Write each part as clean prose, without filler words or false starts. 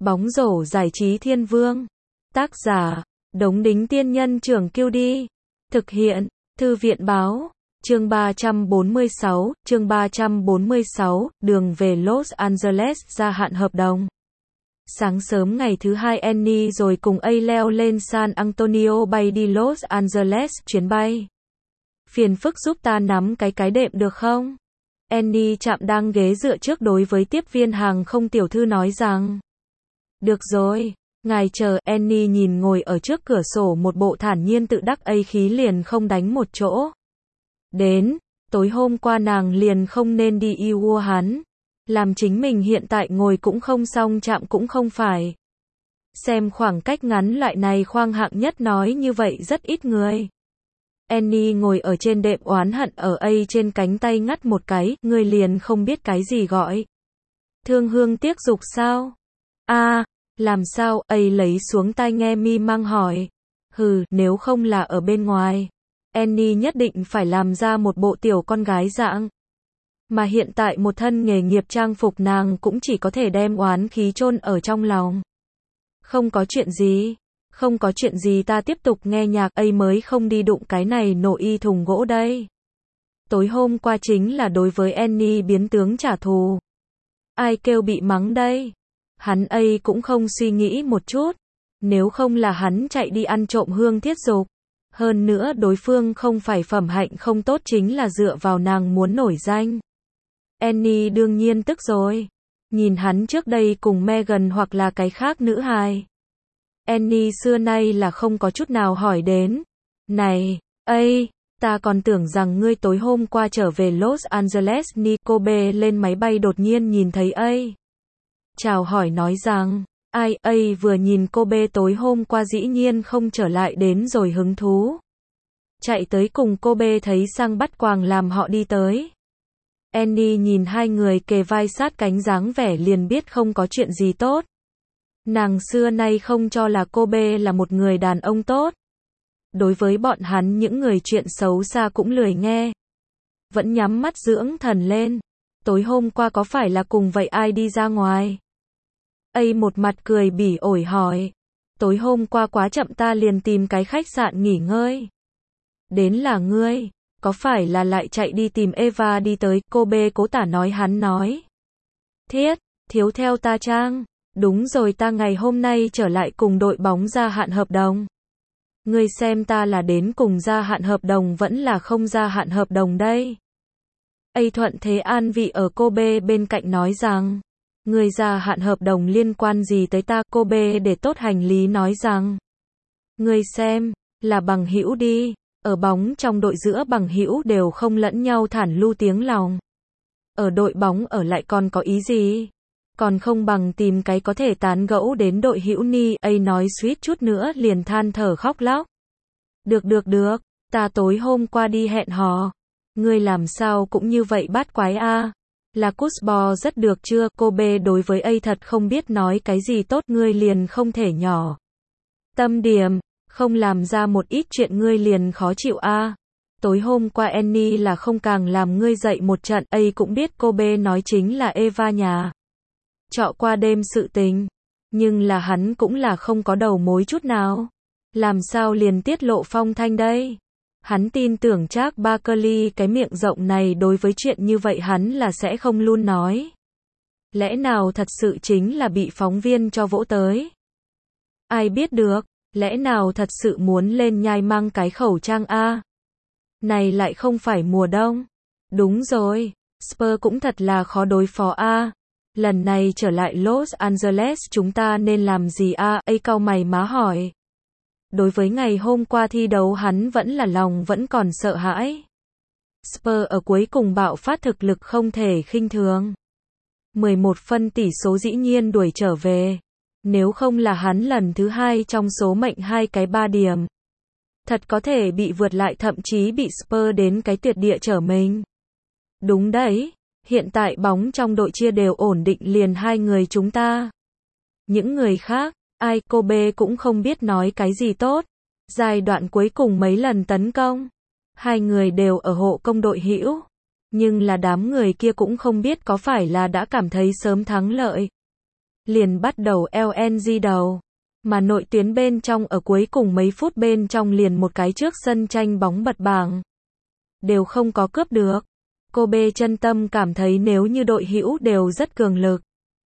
Bóng rổ giải trí thiên vương. Tác giả, Đống Đính Tiên Nhân Trưởng Kiêu Đi. Thực hiện, Thư viện Báo. Chương 346, đường về Los Angeles gia hạn hợp đồng. Sáng sớm ngày thứ hai Annie rồi cùng A leo lên San Antonio bay đi Los Angeles chuyến bay. Phiền phức giúp ta nắm cái đệm được không? Annie chạm đang ghế dựa trước đối với tiếp viên hàng không tiểu thư nói rằng. Được rồi, ngài chờ. Annie nhìn ngồi ở trước cửa sổ một bộ thản nhiên tự đắc A khí liền không đánh một chỗ. Đến, tối hôm qua nàng liền không nên đi yêu hắn. Làm chính mình hiện tại ngồi cũng không xong chạm cũng không phải. Xem khoảng cách ngắn lại này khoang hạng nhất nói như vậy rất ít người. Annie ngồi ở trên đệm oán hận ở A trên cánh tay ngắt một cái, người liền không biết cái gì gọi. Thương hương tiếc dục sao? Làm sao? A lấy xuống tai nghe mi mang hỏi. Nếu không là ở bên ngoài. Annie nhất định phải làm ra một bộ tiểu con gái dạng. Mà hiện tại một thân nghề nghiệp trang phục nàng cũng chỉ có thể đem oán khí chôn ở trong lòng. Không có chuyện gì ta tiếp tục nghe nhạc. A mới không đi đụng cái này nội y thùng gỗ đây. Tối hôm qua chính là đối với Annie biến tướng trả thù. Ai kêu bị mắng đây? Hắn A cũng không suy nghĩ một chút. Nếu không là hắn chạy đi ăn trộm hương thiết dục. Hơn nữa đối phương không phải phẩm hạnh không tốt chính là dựa vào nàng muốn nổi danh. Annie đương nhiên tức rồi. Nhìn hắn trước đây cùng Megan hoặc là cái khác nữ hài. Annie xưa nay là không có chút nào hỏi đến. Này, A, ta còn tưởng rằng ngươi tối hôm qua trở về Los Angeles ni. Kobe lên máy bay đột nhiên nhìn thấy A. Chào hỏi nói rằng, ai? A vừa nhìn Kobe tối hôm qua dĩ nhiên không trở lại đến rồi hứng thú. Chạy tới cùng Kobe thấy sang bắt quàng làm họ đi tới. Annie nhìn hai người kề vai sát cánh dáng vẻ liền biết không có chuyện gì tốt. Nàng xưa nay không cho là Kobe là một người đàn ông tốt. Đối với bọn hắn những người chuyện xấu xa cũng lười nghe. Vẫn nhắm mắt dưỡng thần lên. Tối hôm qua có phải là cùng vậy ai đi ra ngoài? A một mặt cười bỉ ổi hỏi. Tối hôm qua quá chậm ta liền tìm cái khách sạn nghỉ ngơi. Đến là ngươi, có phải là lại chạy đi tìm Eva đi tới? Kobe cố tả nói hắn nói. Thiết, thiếu theo ta trang. Đúng rồi ta ngày hôm nay trở lại cùng đội bóng gia hạn hợp đồng. Ngươi xem ta là đến cùng gia hạn hợp đồng vẫn là không gia hạn hợp đồng đây. A thuận thế an vị ở Kobe bên cạnh nói rằng. Ngươi gia hạn hợp đồng liên quan gì tới ta? Kobe để tốt hành lý nói rằng. Ngươi xem, là bằng hữu đi. Ở bóng trong đội giữa bằng hữu đều không lẫn nhau thản lưu tiếng lòng. Ở đội bóng ở lại còn có ý gì? Còn không bằng tìm cái có thể tán gẫu đến đội hữu ni. A nói suýt chút nữa liền than thở khóc lóc. Được, ta tối hôm qua đi hẹn hò. Ngươi làm sao cũng như vậy bát quái a? Là Cusbo rất được chưa? Kobe đối với A thật không biết nói cái gì tốt. Ngươi liền không thể nhỏ tâm điểm, không làm ra một ít chuyện ngươi liền khó chịu a? Tối hôm qua Annie là không càng làm ngươi dậy một trận. A cũng biết Kobe nói chính là Eva nhà trọ qua đêm sự tình. Nhưng là hắn cũng là không có đầu mối chút nào. Làm sao liền tiết lộ phong thanh đây? Hắn tin tưởng Charles Barkley cái miệng rộng này đối với chuyện như vậy hắn là sẽ không luôn nói. Lẽ nào thật sự chính là bị phóng viên cho vỗ tới? Ai biết được, lẽ nào thật sự muốn lên nhai mang cái khẩu trang a? Này lại không phải mùa đông. Đúng rồi, Spurs cũng thật là khó đối phó a. Lần này trở lại Los Angeles chúng ta nên làm gì a? A cau mày má hỏi. Đối với ngày hôm qua thi đấu hắn vẫn còn sợ hãi. Spurs ở cuối cùng bạo phát thực lực không thể khinh thường. 11 phân tỷ số dĩ nhiên đuổi trở về. Nếu không là hắn lần thứ hai trong số mệnh 2 cái 3 điểm. Thật có thể bị vượt lại thậm chí bị Spurs đến cái tuyệt địa trở mình. Đúng đấy, hiện tại bóng trong đội chia đều ổn định liền hai người chúng ta. Những người khác, ai? Kobe cũng không biết nói cái gì tốt. Giai đoạn cuối cùng mấy lần tấn công, hai người đều ở hộ công đội hữu. Nhưng là đám người kia cũng không biết có phải là đã cảm thấy sớm thắng lợi. liền bắt đầu LNG đầu. Mà nội tuyến bên trong ở cuối cùng mấy phút bên trong liền một cái trước sân tranh bóng bật bảng. Đều không có cướp được. Kobe chân tâm cảm thấy nếu như đội hữu đều rất cường lực.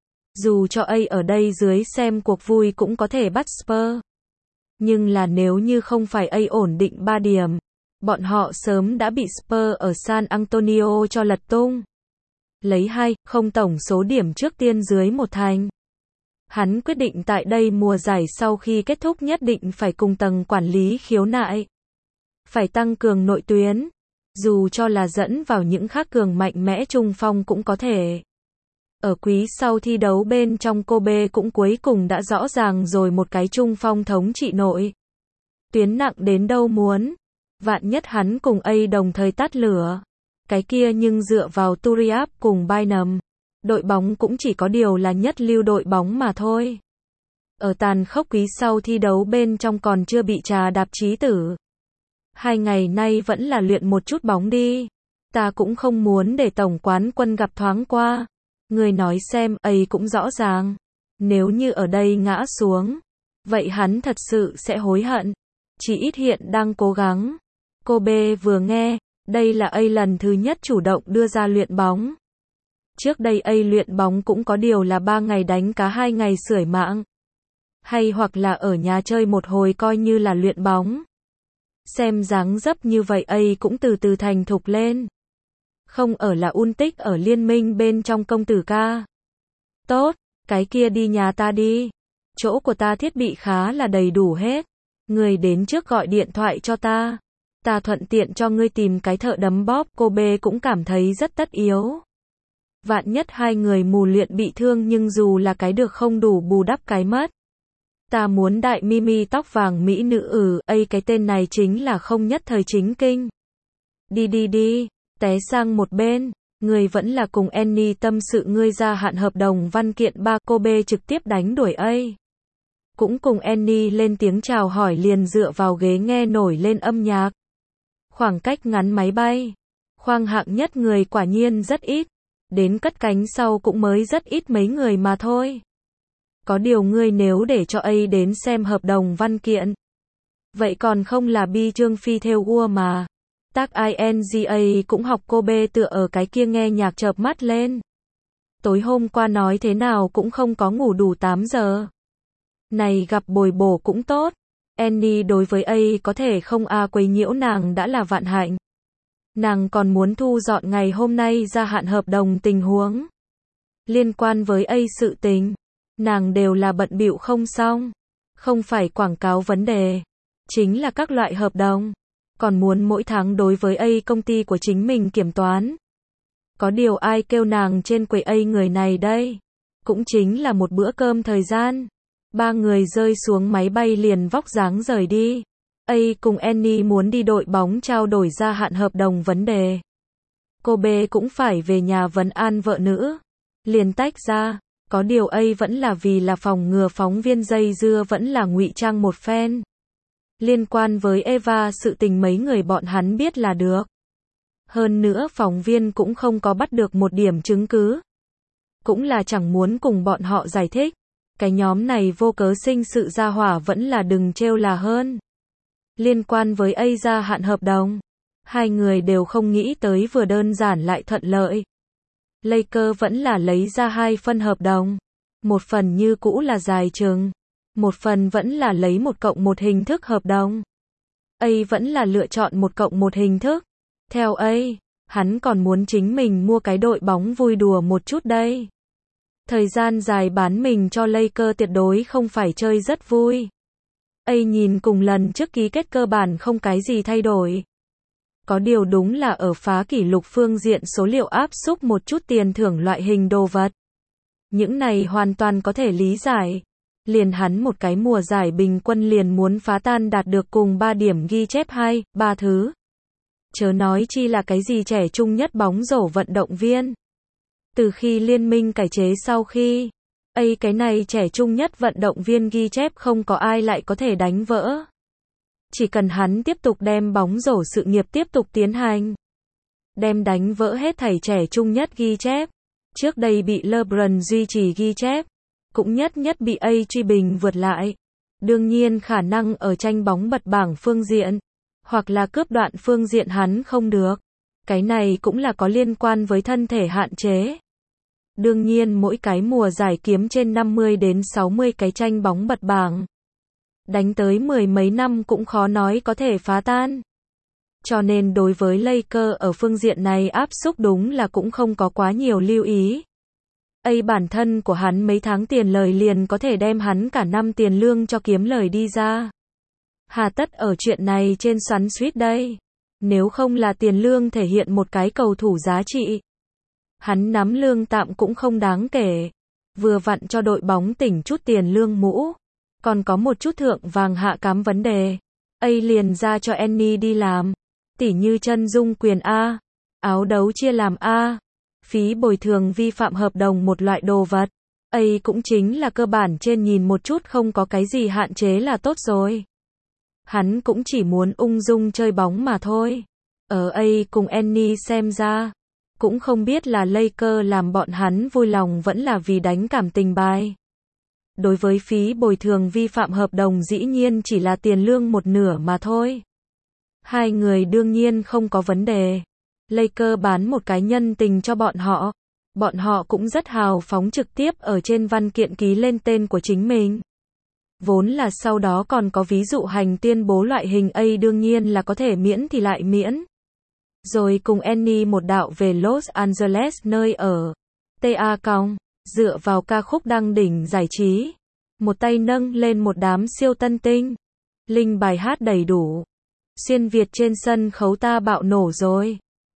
Dù cho A ở đây dưới xem cuộc vui cũng có thể bắt Spurs. Nhưng là nếu như không phải A ổn định 3 điểm, bọn họ sớm đã bị Spurs ở San Antonio cho lật tung. Lấy 2-0 tổng số điểm trước tiên dưới một thành. Hắn quyết định tại đây mùa giải sau khi kết thúc nhất định phải cùng tầng quản lý khiếu nại. Phải tăng cường nội tuyến. Dù cho là dẫn vào những khác cường mạnh mẽ trung phong cũng có thể. Ở quý sau thi đấu bên trong Kobe cũng cuối cùng đã rõ ràng rồi một cái trung phong thống trị nội tuyến nặng đến đâu muốn. Vạn nhất hắn cùng A đồng thời tắt lửa. Cái kia nhưng dựa vào Turiaf cùng Bynum. Đội bóng cũng chỉ có điều là nhất lưu đội bóng mà thôi. Ở tàn khốc quý sau thi đấu bên trong còn chưa bị trà đạp chí tử. 2 ngày nay vẫn là luyện một chút bóng đi. Ta cũng không muốn để tổng quán quân gặp thoáng qua. Người nói xem, A cũng rõ ràng. Nếu như ở đây ngã xuống, vậy hắn thật sự sẽ hối hận. Chỉ ít hiện đang cố gắng. Kobe vừa nghe, đây là A lần thứ nhất chủ động đưa ra luyện bóng. Trước đây A luyện bóng cũng có điều là 3 ngày đánh cá 2 ngày sưởi mạng. Hay hoặc là ở nhà chơi một hồi coi như là luyện bóng. Xem dáng dấp như vậy A cũng từ từ thành thục lên. Không ở là Untic ở liên minh bên trong công tử ca. Tốt, cái kia đi nhà ta đi. Chỗ của ta thiết bị khá là đầy đủ hết. Người đến trước gọi điện thoại cho ta. Ta thuận tiện cho ngươi tìm cái thợ đấm bóp. Kobe cũng cảm thấy rất tất yếu. Vạn nhất 2 người mù luyện bị thương nhưng dù là cái được không đủ bù đắp cái mất. Ta muốn đại Mimi tóc vàng mỹ nữ cái tên này chính là không nhất thời chính kinh. Đi, té sang một bên, người vẫn là cùng Annie tâm sự ngươi gia hạn hợp đồng văn kiện 3. Kobe trực tiếp đánh đuổi A. Cũng cùng Annie lên tiếng chào hỏi liền dựa vào ghế nghe nổi lên âm nhạc. Khoảng cách ngắn máy bay. Khoang hạng nhất người quả nhiên rất ít. Đến cất cánh sau cũng mới rất ít mấy người mà thôi. Có điều ngươi nếu để cho A đến xem hợp đồng văn kiện. Vậy còn không là bi trương phi theo ua mà. Tác INGA cũng học Kobe tựa ở cái kia nghe nhạc chợp mắt lên. Tối hôm qua nói thế nào cũng không có ngủ đủ 8 giờ. Này gặp bồi bổ cũng tốt. Annie đối với A có thể không quấy nhiễu nàng đã là vạn hạnh. Nàng còn muốn thu dọn ngày hôm nay gia hạn hợp đồng tình huống. Liên quan với A sự tình. Nàng đều là bận bịu không xong. Không phải quảng cáo vấn đề. Chính là các loại hợp đồng. Còn muốn mỗi tháng đối với A công ty của chính mình kiểm toán. Có điều ai kêu nàng trên quầy A người này đây. Cũng chính là một bữa cơm thời gian. 3 người rơi xuống máy bay liền vóc dáng rời đi. A cùng Annie muốn đi đội bóng trao đổi gia hạn hợp đồng vấn đề. Kobe cũng phải về nhà vấn an vợ nữ. Liền tách ra. Có điều A vẫn là vì là phòng ngừa phóng viên dây dưa vẫn là ngụy trang một phen. Liên quan với Eva sự tình mấy người bọn hắn biết là được. Hơn nữa phóng viên cũng không có bắt được một điểm chứng cứ. Cũng là chẳng muốn cùng bọn họ giải thích. Cái nhóm này vô cớ sinh sự ra hỏa vẫn là đừng trêu là hơn. Liên quan với A gia hạn hợp đồng. 2 người đều không nghĩ tới vừa đơn giản lại thuận lợi. Lakers vẫn là lấy ra 2 phần hợp đồng. Một phần như cũ là dài chừng. Một phần vẫn là lấy 1+1 hình thức hợp đồng. A vẫn là lựa chọn 1+1 hình thức. Theo A, hắn còn muốn chính mình mua cái đội bóng vui đùa một chút đây. Thời gian dài bán mình cho Lakers tuyệt đối không phải chơi rất vui. A nhìn cùng lần trước ký kết cơ bản không cái gì thay đổi. Có điều đúng là ở phá kỷ lục phương diện số liệu áp xúc một chút tiền thưởng loại hình đồ vật. Những này hoàn toàn có thể lý giải. Liền hắn một cái mùa giải bình quân liền muốn phá tan đạt được cùng 3 điểm ghi chép 2-3 thứ. Chớ nói chi là cái gì trẻ trung nhất bóng rổ vận động viên. Từ khi liên minh cải chế sau khi, cái này trẻ trung nhất vận động viên ghi chép không có ai lại có thể đánh vỡ. Chỉ cần hắn tiếp tục đem bóng rổ sự nghiệp tiếp tục tiến hành. Đem đánh vỡ hết thảy trẻ trung nhất ghi chép. Trước đây bị LeBron duy trì ghi chép. cũng nhất nhất bị A truy bình vượt lại. Đương nhiên khả năng ở tranh bóng bật bảng phương diện, hoặc là cướp đoạn phương diện hắn không được. Cái này cũng là có liên quan với thân thể hạn chế. Đương nhiên mỗi cái mùa giải kiếm trên 50 đến 60 cái tranh bóng bật bảng. Đánh tới mười mấy năm cũng khó nói có thể phá tan. Cho nên đối với Lakers ở phương diện này áp xúc đúng là cũng không có quá nhiều lưu ý. Bản thân của hắn mấy tháng tiền lời liền có thể đem hắn cả năm tiền lương cho kiếm lời đi ra. Hà tất ở chuyện này trên xoắn xuýt đây. Nếu không là tiền lương thể hiện một cái cầu thủ giá trị. Hắn nắm lương tạm cũng không đáng kể. Vừa vặn cho đội bóng tỉnh chút tiền lương mũ. Còn có một chút thượng vàng hạ cám vấn đề. Liền ra cho Annie đi làm. Tỉ như chân dung quyền A. Áo đấu chia làm A. Phí bồi thường vi phạm hợp đồng một loại đồ vật. Cũng chính là cơ bản trên nhìn một chút không có cái gì hạn chế là tốt rồi. Hắn cũng chỉ muốn ung dung chơi bóng mà thôi. Ở cùng Annie xem ra. Cũng không biết là Lakers làm bọn hắn vui lòng vẫn là vì đánh cảm tình bài. Đối với phí bồi thường vi phạm hợp đồng dĩ nhiên chỉ là tiền lương một nửa mà thôi. Hai người đương nhiên không có vấn đề. Lakers bán một cái nhân tình cho bọn họ. Bọn họ cũng rất hào phóng trực tiếp ở trên văn kiện ký lên tên của chính mình. Vốn là sau đó còn có ví dụ hành tuyên bố loại hình đương nhiên là có thể miễn thì lại miễn. Rồi cùng Annie một đạo về Los Angeles nơi ở. TA Cong, dựa vào ca khúc đăng đỉnh giải trí. Một tay nâng lên một đám siêu tân tinh. Linh bài hát đầy đủ. Xuyên Việt trên sân khấu ta bạo nổ rồi.